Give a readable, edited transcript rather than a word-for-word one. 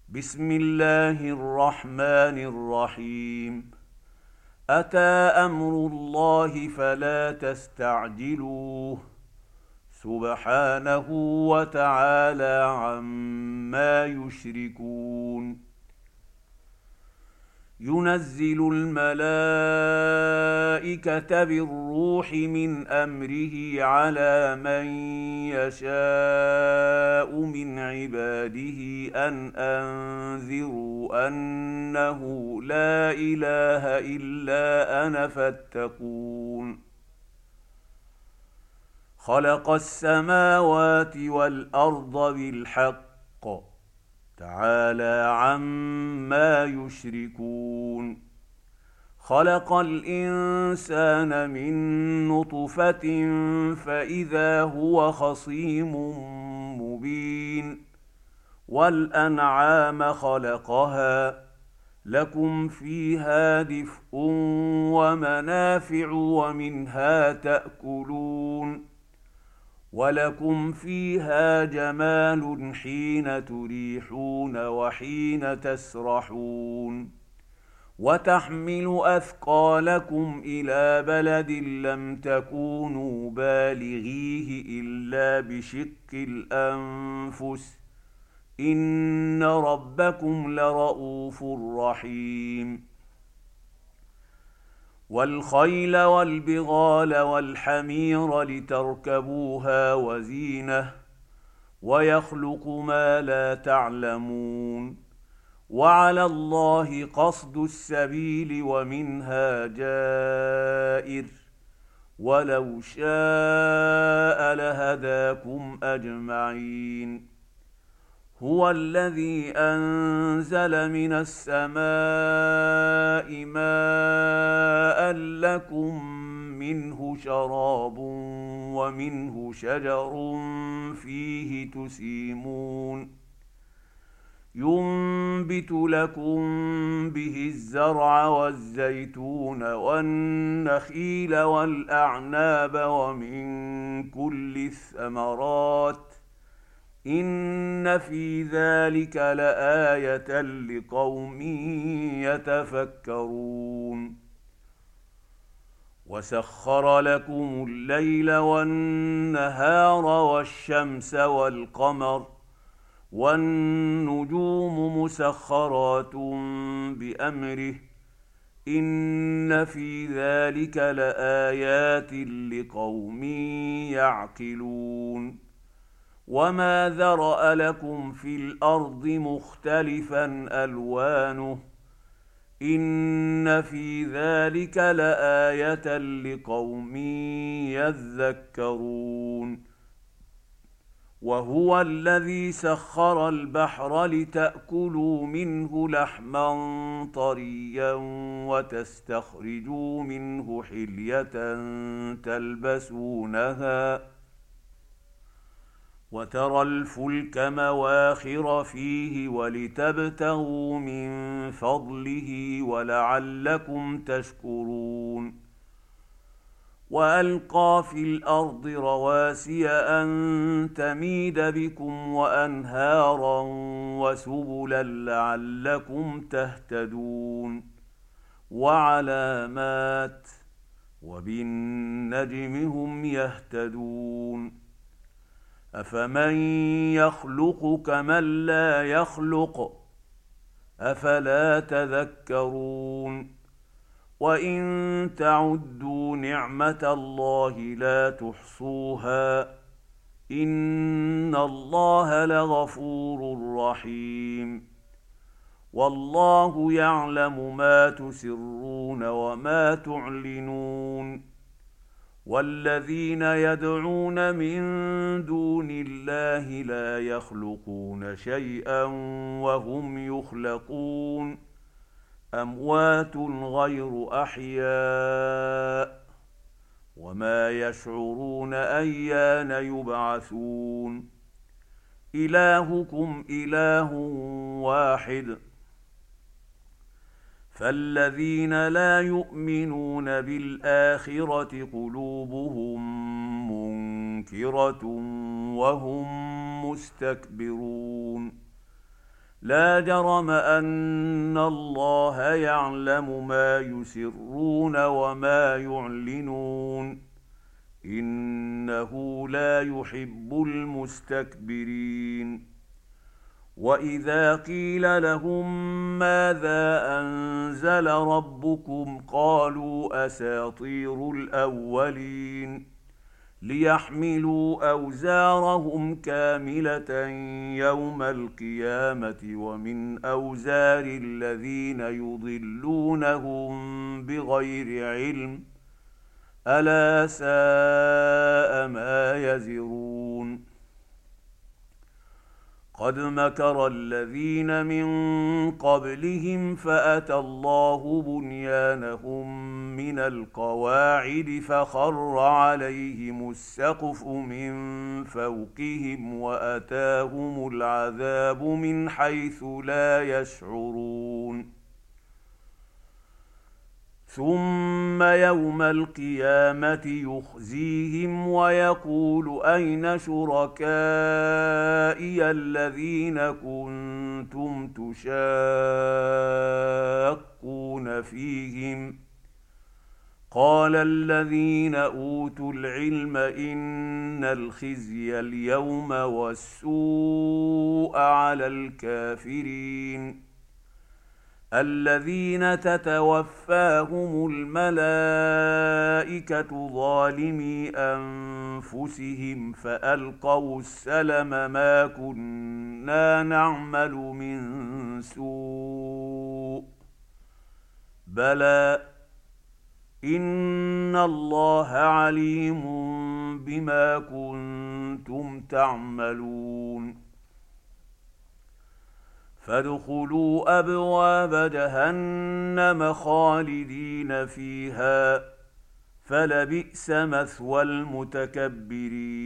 بسم الله الرحمن الرحيم. أتى أمر الله فلا تستعجلوه سبحانه وتعالى عما يشركون. ينزل الملائكة بالروح من أمره على من يشاء من عباده أن أنذروا أنه لا إله إلا أنا فاتقون. خلق السماوات والأرض بالحق تعالى عما يشركون. خلق الإنسان من نطفة فإذا هو خصيم مبين. والأنعام خلقها لكم فيها دفء ومنافع ومنها تأكلون. ولكم فيها جمال حين تريحون وحين تسرحون. وتحمل أثقالكم إلى بلد لم تكونوا بالغيه إلا بشق الأنفس إن ربكم لرءوف رحيم. والخيل والبغال والحمير لتركبوها وزينة ويخلق ما لا تعلمون. وعلى الله قصد السبيل ومنها جائر ولو شاء لهداكم أجمعين. هو الذي أنزل من السماء ماء لكم منه شراب ومنه شجر فيه تسيمون. ينبت لكم به الزرع والزيتون والنخيل والأعناب ومن كل الثمرات إن في ذلك لآية لقوم يتفكرون. وسخر لكم الليل والنهار والشمس والقمر والنجوم مسخرات بأمره إن في ذلك لآيات لقوم يعقلون. وما ذرأ لكم في الأرض مختلفا ألوانه إن في ذلك لآية لقوم يذكرون. وهو الذي سخر البحر لتأكلوا منه لحما طريا وتستخرجوا منه حلية تلبسونها وترى الفلك مواخر فيه ولتبتغوا من فضله ولعلكم تشكرون. وألقى في الأرض رواسي أن تميد بكم وأنهارا وسبلا لعلكم تهتدون. وعلامات وبالنجم هم يهتدون. أفمن يخلق كمن لا يخلق أفلا تذكرون. وإن تعدوا نعمة الله لا تحصوها إن الله لغفور رحيم. والله يعلم ما تسرون وما تعلنون. والذين يدعون من دون الله لا يخلقون شيئا وهم يخلقون. أموات غير أحياء وما يشعرون أيان يبعثون. إلهكم إله واحد فالذين لا يؤمنون بالآخرة قلوبهم منكرة وهم مستكبرون. لا جرم ان الله يعلم ما يسرون وما يعلنون انه لا يحب المستكبرين. واذا قيل لهم ماذا انزل ربكم قالوا اساطير الاولين ليحملوا اوزارهم كامله يوم القيامه ومن اوزار الذين يضلونهم بغير علم الا ساء ما يزرون. قد مكر الذين من قبلهم فاتى الله بنيانهم من القواعد فخر عليهم السقف من فوقهم واتاهم العذاب من حيث لا يشعرون. ثم يوم القيامه يخزيهم ويقول اين شركائي الذين كنتم تشاقون فيهم قال الذين اوتوا العلم ان الخزي اليوم والسوء على الكافرين الذين تتوفاهم الملائكة ظالمي أنفسهم فألقوا السلم ما كنا نعمل من سوء بلى إن الله عليم بما كنتم تعملون. فادخلوا ابواب جهنم خالدين فيها فلبئس مثوى المتكبرين.